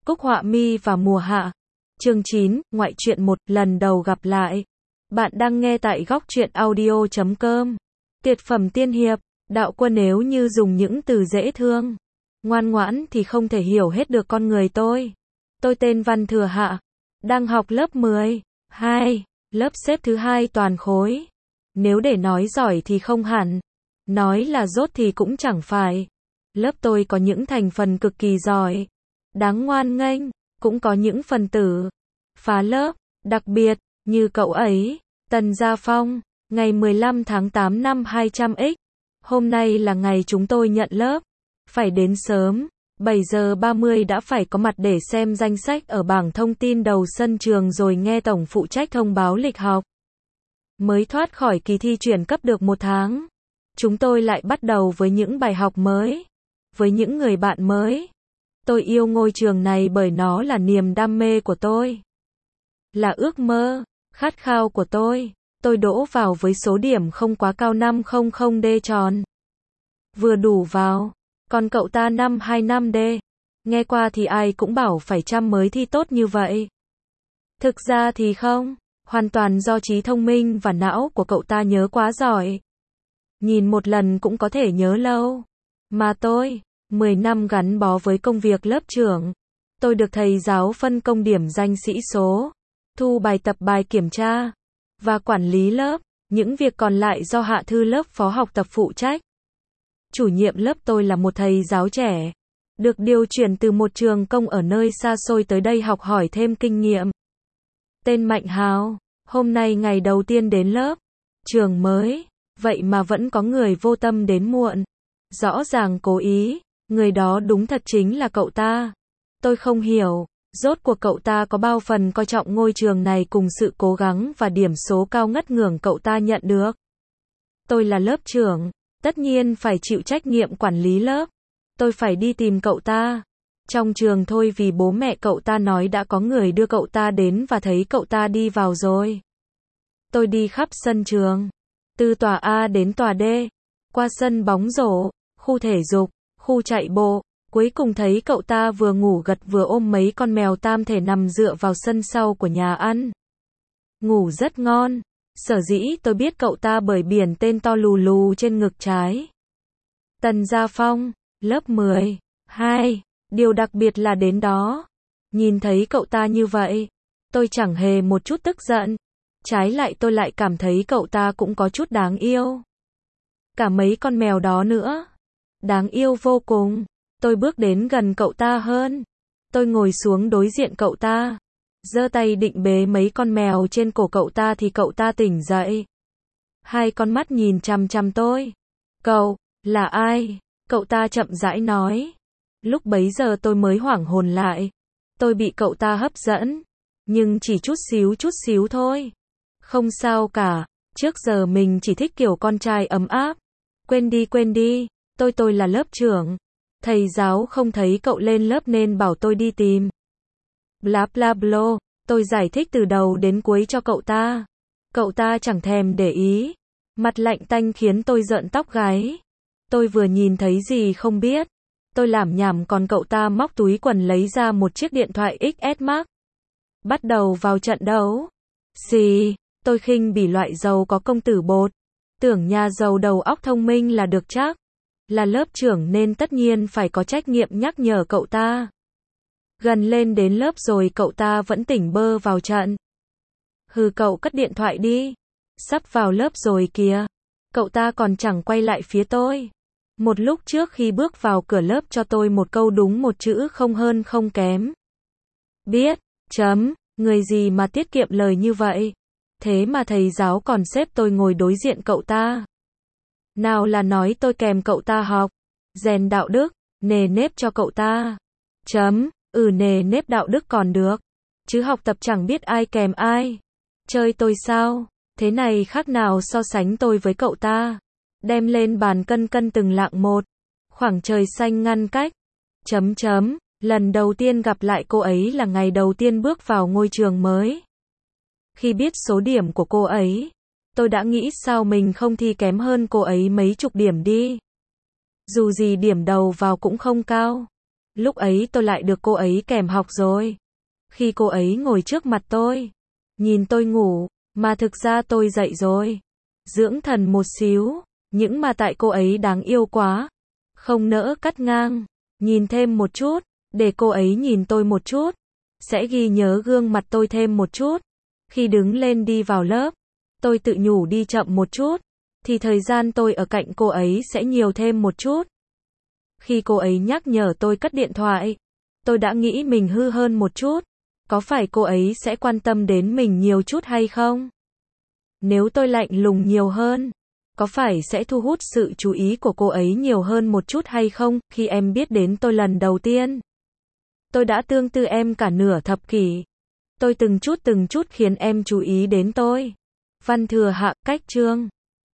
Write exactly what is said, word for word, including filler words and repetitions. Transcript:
Cúc Họa Mi và Mùa Hạ. Chương chín, ngoại truyện một, lần đầu gặp lại. Bạn đang nghe tại góc truyện audio chấm com. Tuyệt phẩm tiên hiệp, đạo quân nếu như dùng những từ dễ thương, ngoan ngoãn thì không thể hiểu hết được con người tôi. Tôi tên Văn Thừa Hạ, đang học lớp mười hai, lớp xếp thứ hai toàn khối. Nếu để nói giỏi thì không hẳn, nói là dốt thì cũng chẳng phải. Lớp tôi có những thành phần cực kỳ giỏi, đáng ngoan nghênh, cũng có những phần tử phá lớp, đặc biệt như cậu ấy, Tần Gia Phong. Ngày mười lăm tháng tám năm hai trăm x, hôm nay là ngày chúng tôi nhận lớp, phải đến sớm, bảy giờ ba mươi đã phải có mặt để xem danh sách ở bảng thông tin đầu sân trường rồi nghe tổng phụ trách thông báo lịch học. Mới thoát khỏi kỳ thi chuyển cấp được một tháng, chúng tôi lại bắt đầu với những bài học mới, với những người bạn mới. Tôi yêu ngôi trường này bởi nó là niềm đam mê của tôi, là ước mơ, khát khao của tôi. Tôi đỗ vào với số điểm không quá cao năm trăm D tròn. Vừa đủ vào. Còn cậu ta năm hai năm D. Nghe qua thì ai cũng bảo phải chăm mới thi tốt như vậy. Thực ra thì không. Hoàn toàn do trí thông minh và não của cậu ta nhớ quá giỏi. Nhìn một lần cũng có thể nhớ lâu. Mà tôi, mười năm gắn bó với công việc lớp trưởng. Tôi được thầy giáo phân công điểm danh sĩ số, thu bài tập bài kiểm tra và quản lý lớp, những việc còn lại do hạ thư lớp phó học tập phụ trách. Chủ nhiệm lớp tôi là một thầy giáo trẻ, được điều chuyển từ một trường công ở nơi xa xôi tới đây học hỏi thêm kinh nghiệm. Tên Mạnh Hào, hôm nay ngày đầu tiên đến lớp, trường mới, vậy mà vẫn có người vô tâm đến muộn. Rõ ràng cố ý, người đó đúng thật chính là cậu ta. Tôi không hiểu. Rốt cuộc cậu ta có bao phần coi trọng ngôi trường này cùng sự cố gắng và điểm số cao ngất ngưởng cậu ta nhận được. Tôi là lớp trưởng, tất nhiên phải chịu trách nhiệm quản lý lớp. Tôi phải đi tìm cậu ta trong trường thôi vì bố mẹ cậu ta nói đã có người đưa cậu ta đến và thấy cậu ta đi vào rồi. Tôi đi khắp sân trường, từ tòa A đến tòa D, qua sân bóng rổ, khu thể dục, khu chạy bộ. Cuối cùng thấy cậu ta vừa ngủ gật vừa ôm mấy con mèo tam thể nằm dựa vào sân sau của nhà ăn. Ngủ rất ngon. Sở dĩ tôi biết cậu ta bởi biển tên to lù lù trên ngực trái. Tần Gia Phong, lớp mười hai. Điều đặc biệt là đến đó, nhìn thấy cậu ta như vậy, tôi chẳng hề một chút tức giận. Trái lại tôi lại cảm thấy cậu ta cũng có chút đáng yêu. Cả mấy con mèo đó nữa. Đáng yêu vô cùng. Tôi bước đến gần cậu ta hơn. Tôi ngồi xuống đối diện cậu ta. Giơ tay định bế mấy con mèo trên cổ cậu ta thì cậu ta tỉnh dậy. Hai con mắt nhìn chằm chằm tôi. Cậu, là ai? Cậu ta chậm rãi nói. Lúc bấy giờ tôi mới hoảng hồn lại. Tôi bị cậu ta hấp dẫn. Nhưng chỉ chút xíu chút xíu thôi. Không sao cả. Trước giờ mình chỉ thích kiểu con trai ấm áp. Quên đi quên đi. Tôi tôi là lớp trưởng. Thầy giáo không thấy cậu lên lớp nên bảo tôi đi tìm. Bla bla bla, tôi giải thích từ đầu đến cuối cho cậu ta. Cậu ta chẳng thèm để ý. Mặt lạnh tanh khiến tôi rợn tóc gáy. Tôi vừa nhìn thấy gì không biết. Tôi lảm nhảm còn cậu ta móc túi quần lấy ra một chiếc điện thoại ích ét Max. Bắt đầu vào trận đấu. Xì, tôi khinh bỉ loại giàu có công tử bột. Tưởng nhà giàu đầu óc thông minh là được chắc. Là lớp trưởng nên tất nhiên phải có trách nhiệm nhắc nhở cậu ta. Gần lên đến lớp rồi cậu ta vẫn tỉnh bơ vào trận. Hừ, cậu cất điện thoại đi. Sắp vào lớp rồi kìa. Cậu ta còn chẳng quay lại phía tôi. Một lúc trước khi bước vào cửa lớp cho tôi một câu đúng một chữ không hơn không kém. Biết, chấm, người gì mà tiết kiệm lời như vậy. Thế mà thầy giáo còn xếp tôi ngồi đối diện cậu ta. Nào là nói tôi kèm cậu ta học, rèn đạo đức, nề nếp cho cậu ta. Chấm, ừ nề nếp đạo đức còn được. Chứ học tập chẳng biết ai kèm ai. Chơi tôi sao? Thế này khác nào so sánh tôi với cậu ta. Đem lên bàn cân cân từng lạng một. Khoảng trời xanh ngăn cách. Chấm chấm, lần đầu tiên gặp lại cô ấy là ngày đầu tiên bước vào ngôi trường mới. Khi biết số điểm của cô ấy, tôi đã nghĩ sao mình không thi kém hơn cô ấy mấy chục điểm đi. Dù gì điểm đầu vào cũng không cao. Lúc ấy tôi lại được cô ấy kèm học rồi. Khi cô ấy ngồi trước mặt tôi, nhìn tôi ngủ, mà thực ra tôi dậy rồi. Dưỡng thần một xíu, những mà tại cô ấy đáng yêu quá. Không nỡ cắt ngang, nhìn thêm một chút, để cô ấy nhìn tôi một chút. Sẽ ghi nhớ gương mặt tôi thêm một chút. Khi đứng lên đi vào lớp, tôi tự nhủ đi chậm một chút, thì thời gian tôi ở cạnh cô ấy sẽ nhiều thêm một chút. Khi cô ấy nhắc nhở tôi cất điện thoại, tôi đã nghĩ mình hư hơn một chút. Có phải cô ấy sẽ quan tâm đến mình nhiều chút hay không? Nếu tôi lạnh lùng nhiều hơn, có phải sẽ thu hút sự chú ý của cô ấy nhiều hơn một chút hay không? Khi em biết đến tôi lần đầu tiên, tôi đã tương tư em cả nửa thập kỷ. Tôi từng chút từng chút khiến em chú ý đến tôi. Văn thừa hạ, cách chương